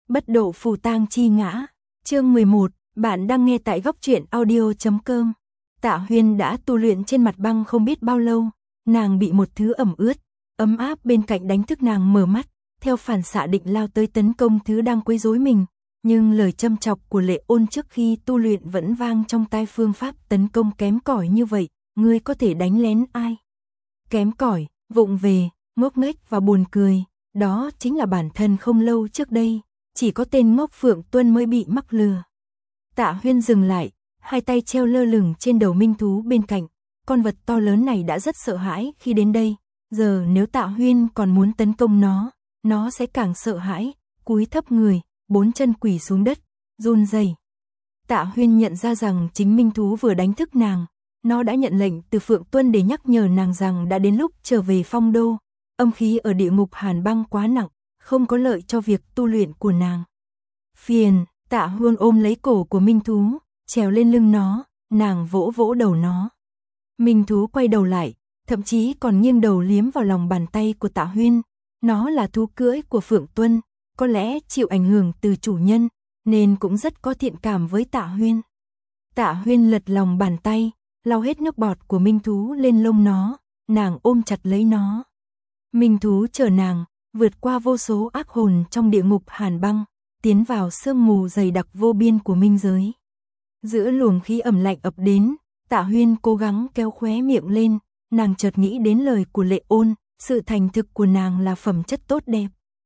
Bất độ phù tang chi ngã. Chương 11, bạn đang nghe tại góc truyện audio.com. Tạ Huyên đã tu luyện trên mặt băng không biết bao lâu, nàng bị một thứ ẩm ướt, ấm áp bên cạnh đánh thức nàng mở mắt, theo phản xạ định lao tới tấn công thứ đang quấy rối mình, nhưng lời châm chọc của Lệ Ôn trước khi tu luyện vẫn vang trong tai. Phương pháp tấn công kém cỏi như vậy, ngươi có thể đánh lén ai? Kém cỏi, vụng về, ngốc nghếch và buồn cười, đó chính là bản thân không lâu trước đây, chỉ có tên ngốc Phượng Tuân mới bị mắc lừa. Tạ Huyên dừng lại, hai tay treo lơ lửng trên đầu minh thú bên cạnh, con vật to lớn này đã rất sợ hãi khi đến đây, giờ nếu Tạ Huyên còn muốn tấn công nó sẽ càng sợ hãi, cúi thấp người, bốn chân quỳ xuống đất, run rẩy. Tạ Huyên nhận ra rằng chính minh thú vừa đánh thức nàng, nó đã nhận lệnh từ Phượng Tuân để nhắc nhở nàng rằng đã đến lúc trở về Phong Đô, âm khí ở địa ngục hàn băng quá nặng, không có lợi cho việc tu luyện của nàng. Phiền, Tạ Huyên ôm lấy cổ của minh thú, trèo lên lưng nó, nàng vỗ vỗ đầu nó. Minh thú quay đầu lại, thậm chí còn nghiêng đầu liếm vào lòng bàn tay của Tạ Huyên. Nó là thú cưỡi của Phượng Tuân, có lẽ chịu ảnh hưởng từ chủ nhân, nên cũng rất có thiện cảm với Tạ Huyên. Tạ Huyên lật lòng bàn tay, lau hết nước bọt của minh thú lên lông nó, nàng ôm chặt lấy nó. Minh thú chở nàng, vượt qua vô số ác hồn trong địa ngục hàn băng, tiến vào sương mù dày đặc vô biên của minh giới. Giữa luồng khí ẩm lạnh ập đến, Tạ Huyên cố gắng kéo khóe miệng lên, nàng chợt nghĩ đến lời của Lệ Ôn, sự thành thực của nàng là phẩm chất tốt đẹp.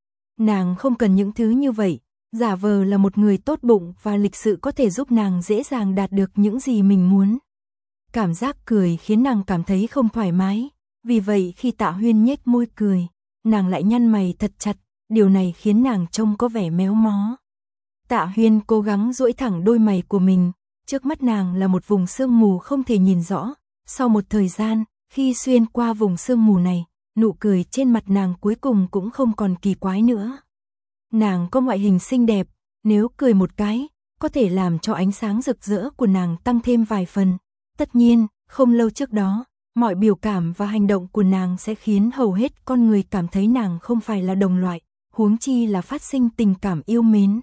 Nàng không cần những thứ như vậy, giả vờ là một người tốt bụng và lịch sự có thể giúp nàng dễ dàng đạt được những gì mình muốn. Cảm giác cười khiến nàng cảm thấy không thoải mái, vì vậy khi Tạ Huyên nhếch môi cười, nàng lại nhăn mày thật chặt, điều này khiến nàng trông có vẻ méo mó. Tạ Huyên cố gắng duỗi thẳng đôi mày của mình, trước mắt nàng là một vùng sương mù không thể nhìn rõ, sau một thời gian, khi xuyên qua vùng sương mù này, nụ cười trên mặt nàng cuối cùng cũng không còn kỳ quái nữa. Nàng có ngoại hình xinh đẹp, nếu cười một cái, có thể làm cho ánh sáng rực rỡ của nàng tăng thêm vài phần. Tất nhiên, không lâu trước đó, mọi biểu cảm và hành động của nàng sẽ khiến hầu hết con người cảm thấy nàng không phải là đồng loại, huống chi là phát sinh tình cảm yêu mến.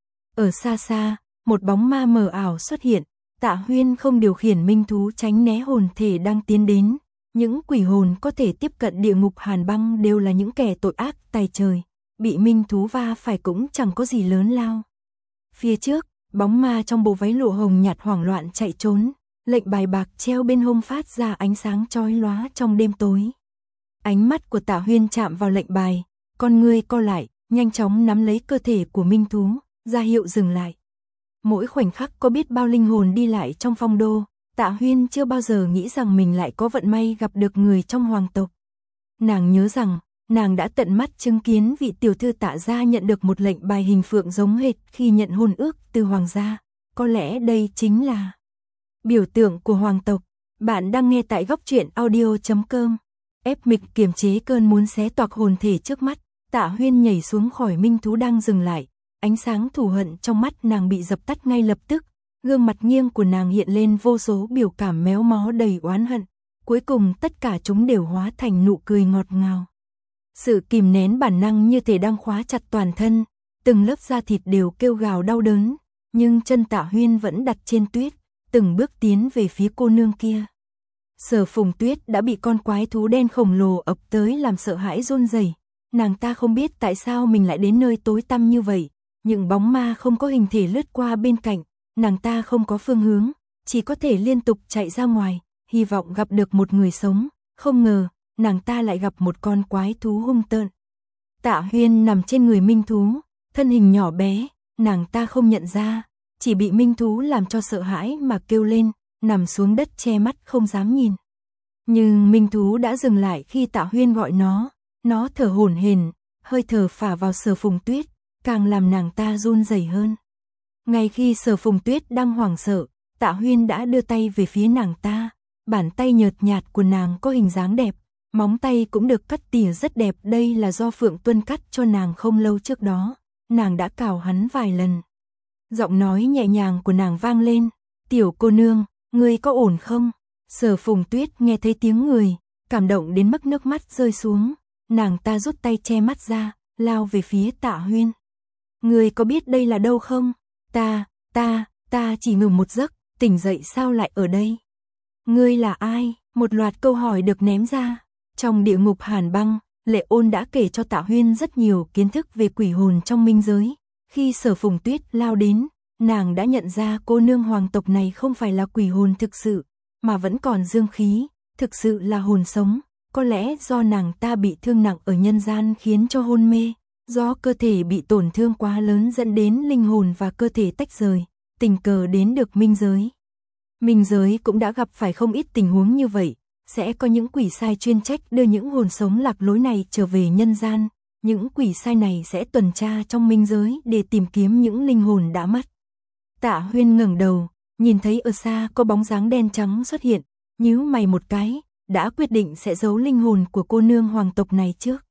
Ở xa xa, một bóng ma mờ ảo xuất hiện, Tạ Huyên không điều khiển minh thú tránh né hồn thể đang tiến đến. Những quỷ hồn có thể tiếp cận địa ngục hàn băng đều là những kẻ tội ác tày trời, bị minh thú va phải cũng chẳng có gì lớn lao. Phía trước, bóng ma trong bộ váy lụa hồng nhạt hoảng loạn chạy trốn, lệnh bài bạc treo bên hông phát ra ánh sáng chói lóa trong đêm tối. Ánh mắt của Tạ Huyên chạm vào lệnh bài, con ngươi co lại, nhanh chóng nắm lấy cơ thể của minh thú, ra hiệu dừng lại. Mỗi khoảnh khắc có biết bao linh hồn đi lại trong Phong Đô, Tạ Huyên chưa bao giờ nghĩ rằng mình lại có vận may gặp được người trong hoàng tộc. Nàng nhớ rằng, nàng đã tận mắt chứng kiến vị tiểu thư Tạ gia nhận được một lệnh bài hình phượng giống hệt khi nhận hôn ước từ hoàng gia. Có lẽ đây chính là biểu tượng của hoàng tộc. Bạn đang nghe tại góc truyện audio.com. Ép mịch kiềm chế cơn muốn xé toạc hồn thể trước mắt, Tạ Huyên nhảy xuống khỏi minh thú đang dừng lại. Ánh sáng thù hận trong mắt nàng bị dập tắt ngay lập tức. Gương mặt nghiêng của nàng hiện lên vô số biểu cảm méo mó đầy oán hận, cuối cùng tất cả chúng đều hóa thành nụ cười ngọt ngào. Sự kìm nén bản năng như thể đang khóa chặt toàn thân, từng lớp da thịt đều kêu gào đau đớn, nhưng chân Tạ Huyên vẫn đặt trên tuyết, từng bước tiến về phía cô nương kia. Sở Phùng Tuyết đã bị con quái thú đen khổng lồ ập tới làm sợ hãi run rẩy. Nàng ta không biết tại sao mình lại đến nơi tối tăm như vậy, những bóng ma không có hình thể lướt qua bên cạnh. Nàng ta không có phương hướng, chỉ có thể liên tục chạy ra ngoài, hy vọng gặp được một người sống, không ngờ, nàng ta lại gặp một con quái thú hung tợn. Tạ Huyên nằm trên người minh thú, thân hình nhỏ bé, nàng ta không nhận ra, chỉ bị minh thú làm cho sợ hãi mà kêu lên, nằm xuống đất che mắt không dám nhìn. Nhưng minh thú đã dừng lại khi Tạ Huyên gọi nó thở hổn hển, hơi thở phả vào Sở Phùng Tuyết, càng làm nàng ta run rẩy hơn. Ngay khi Sở Phùng Tuyết đang hoảng sợ, Tạ Huyên đã đưa tay về phía nàng ta, bàn tay nhợt nhạt của nàng có hình dáng đẹp, móng tay cũng được cắt tỉa rất đẹp, đây là do Phượng Tuân cắt cho nàng không lâu trước đó, nàng đã cào hắn vài lần. Giọng nói nhẹ nhàng của nàng vang lên, "Tiểu cô nương, ngươi có ổn không?" Sở Phùng Tuyết nghe thấy tiếng người, cảm động đến mức nước mắt rơi xuống, nàng ta rút tay che mắt ra, lao về phía Tạ Huyên. Ngươi có biết đây là đâu không? Ta chỉ ngủ một giấc, tỉnh dậy sao lại ở đây? Ngươi là ai? Một loạt câu hỏi được ném ra. Trong địa ngục hàn băng, Lệ Ôn đã kể cho Tạ Huyên rất nhiều kiến thức về quỷ hồn trong minh giới. Khi Sở Phùng Tuyết lao đến, nàng đã nhận ra cô nương hoàng tộc này không phải là quỷ hồn thực sự, mà vẫn còn dương khí, thực sự là hồn sống. Có lẽ do nàng ta bị thương nặng ở nhân gian khiến cho hôn mê, do cơ thể bị tổn thương quá lớn dẫn đến linh hồn và cơ thể tách rời, tình cờ đến được minh giới. Minh giới cũng đã gặp phải không ít tình huống như vậy, sẽ có những quỷ sai chuyên trách đưa những hồn sống lạc lối này trở về nhân gian. Những quỷ sai này sẽ tuần tra trong minh giới để tìm kiếm những linh hồn đã mất. Tạ Huyên ngẩng đầu, nhìn thấy ở xa có bóng dáng đen trắng xuất hiện, nhíu mày một cái, đã quyết định sẽ giấu linh hồn của cô nương hoàng tộc này trước.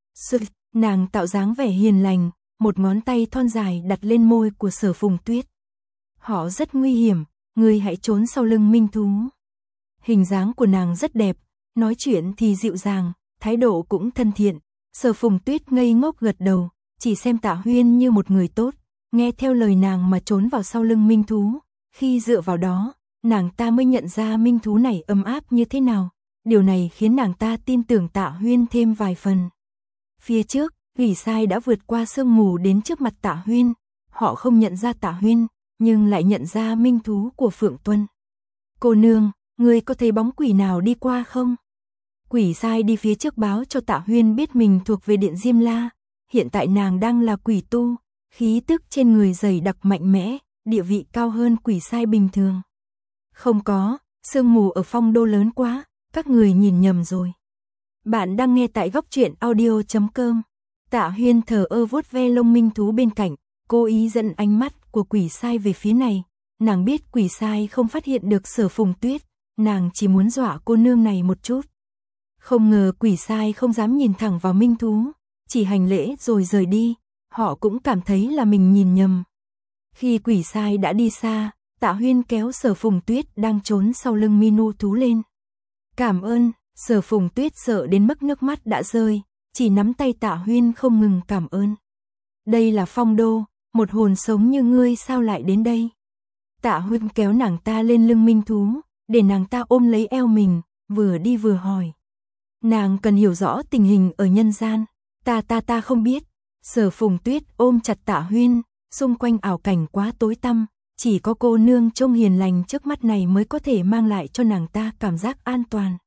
Nàng tạo dáng vẻ hiền lành, một ngón tay thon dài đặt lên môi của Sở Phùng Tuyết. Họ rất nguy hiểm, ngươi hãy trốn sau lưng minh thú. Hình dáng của nàng rất đẹp, nói chuyện thì dịu dàng, thái độ cũng thân thiện. Sở Phùng Tuyết ngây ngốc gật đầu, chỉ xem Tạ Huyên như một người tốt, nghe theo lời nàng mà trốn vào sau lưng minh thú. Khi dựa vào đó, nàng ta mới nhận ra minh thú này ấm áp như thế nào. Điều này khiến nàng ta tin tưởng Tạ Huyên thêm vài phần. Phía trước, quỷ sai đã vượt qua sương mù đến trước mặt Tạ Huyên. Họ không nhận ra Tạ Huyên, nhưng lại nhận ra minh thú của Phượng Tuân. Cô nương, ngươi có thấy bóng quỷ nào đi qua không? Quỷ sai đi phía trước báo cho Tạ Huyên biết mình thuộc về Điện Diêm La. Hiện tại nàng đang là quỷ tu, khí tức trên người dày đặc mạnh mẽ, địa vị cao hơn quỷ sai bình thường. Không có, sương mù ở phong đô lớn quá, các người nhìn nhầm rồi. Bạn đang nghe tại góc truyện audio.com. Tạ Huyên thờ ơ vuốt ve lông minh thú bên cạnh, cố ý dẫn ánh mắt của quỷ sai về phía này. Nàng biết quỷ sai không phát hiện được Sở Phùng Tuyết, nàng chỉ muốn dọa cô nương này một chút. Không ngờ quỷ sai không dám nhìn thẳng vào minh thú, chỉ hành lễ rồi rời đi. Họ cũng cảm thấy là mình nhìn nhầm. Khi quỷ sai đã đi xa, Tạ Huyên kéo Sở Phùng Tuyết đang trốn sau lưng Minu thú lên. Cảm ơn. Sở Phùng Tuyết sợ đến mức nước mắt đã rơi, chỉ nắm tay Tạ Huyên không ngừng cảm ơn. Đây là phong đô, một hồn sống như ngươi sao lại đến đây? Tạ Huyên kéo nàng ta lên lưng minh thú, để nàng ta ôm lấy eo mình, vừa đi vừa hỏi. Nàng cần hiểu rõ tình hình ở nhân gian, ta không biết. Sở Phùng Tuyết ôm chặt Tạ Huyên, xung quanh ảo cảnh quá tối tăm, chỉ có cô nương trông hiền lành trước mắt này mới có thể mang lại cho nàng ta cảm giác an toàn.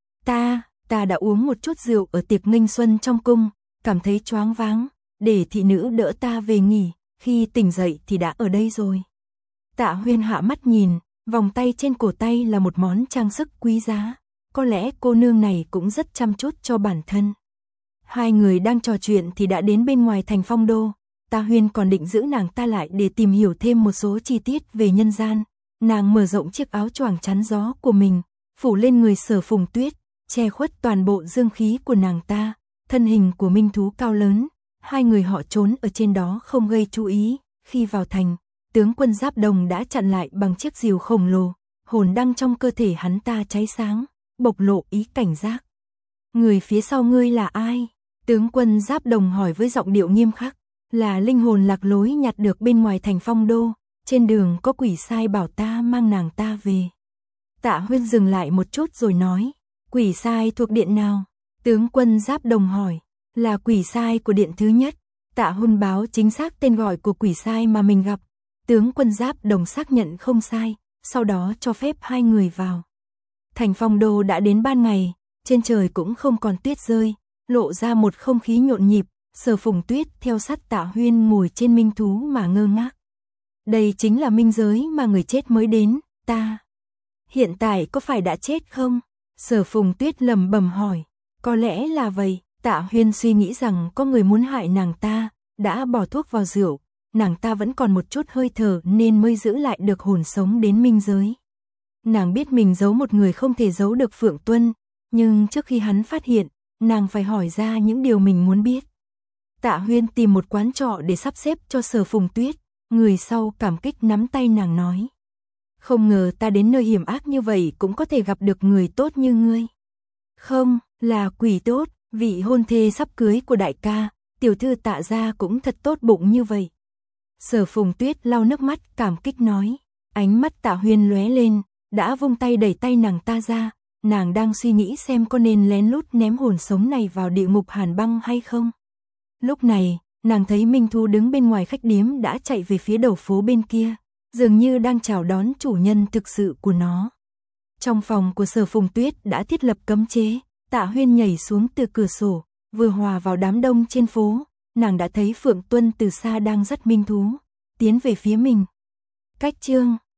Ta đã uống một chút rượu ở tiệc nghênh xuân trong cung, cảm thấy choáng váng, để thị nữ đỡ ta về nghỉ, khi tỉnh dậy thì đã ở đây rồi. Tạ Huyên hạ mắt nhìn, vòng tay trên cổ tay là một món trang sức quý giá, có lẽ cô nương này cũng rất chăm chút cho bản thân. Hai người đang trò chuyện thì đã đến bên ngoài thành phong đô. Tạ Huyên còn định giữ nàng ta lại để tìm hiểu thêm một số chi tiết về nhân gian. Nàng mở rộng chiếc áo choàng chắn gió của mình, phủ lên người Sở Phùng Tuyết, che khuất toàn bộ dương khí của nàng ta. Thân hình của minh thú cao lớn, hai người họ trốn ở trên đó không gây chú ý. Khi vào thành, tướng quân Giáp Đồng đã chặn lại bằng chiếc rìu khổng lồ. Hồn đăng trong cơ thể hắn ta cháy sáng, bộc lộ ý cảnh giác. Người phía sau ngươi là ai? Tướng quân Giáp Đồng hỏi với giọng điệu nghiêm khắc. Là linh hồn lạc lối nhặt được bên ngoài thành phong đô, trên đường có quỷ sai bảo ta mang nàng ta về. Tạ Huyên dừng lại một chút rồi nói, quỷ sai thuộc điện nào? Tướng quân Giáp Đồng hỏi, là quỷ sai của điện thứ nhất. Tạ Huyên báo chính xác tên gọi của quỷ sai mà mình gặp. Tướng quân Giáp Đồng xác nhận không sai, sau đó cho phép hai người vào. Thành phong đô đã đến ban ngày, trên trời cũng không còn tuyết rơi, lộ ra một không khí nhộn nhịp. Sở Phùng Tuyết theo sát Tạ Huyên ngồi trên minh thú mà ngơ ngác. Đây chính là minh giới mà người chết mới đến, ta. Hiện tại có phải đã chết không? Sở Phùng Tuyết lẩm bẩm hỏi. Có lẽ là vậy. Tạ Huyên suy nghĩ rằng có người muốn hại nàng ta, đã bỏ thuốc vào rượu. Nàng ta vẫn còn một chút hơi thở nên mới giữ lại được hồn sống đến minh giới. Nàng biết mình giấu một người không thể giấu được Phượng Tuân, nhưng trước khi hắn phát hiện, nàng phải hỏi ra những điều mình muốn biết. Tạ Huyên tìm một quán trọ để sắp xếp cho Sở Phùng Tuyết, người sau cảm kích nắm tay nàng nói. Không ngờ ta đến nơi hiểm ác như vậy cũng có thể gặp được người tốt như ngươi. Không, là quỷ tốt, vị hôn thê sắp cưới của đại ca, tiểu thư Tạ gia cũng thật tốt bụng như vậy. Sở Phùng Tuyết lau nước mắt cảm kích nói, ánh mắt Tạ Huyên lóe lên, đã vung tay đẩy tay nàng ta ra, nàng đang suy nghĩ xem có nên lén lút ném hồn sống này vào địa ngục hàn băng hay không. Lúc này, nàng thấy Minh Thu đứng bên ngoài khách điếm đã chạy về phía đầu phố bên kia, dường như đang chào đón chủ nhân thực sự của nó. Trong phòng của Sở Phùng Tuyết đã thiết lập cấm chế, Tạ Huyên nhảy xuống từ cửa sổ, vừa hòa vào đám đông trên phố, nàng đã thấy Phượng Tuân từ xa đang dắt Minh Thú tiến về phía mình. Cách chương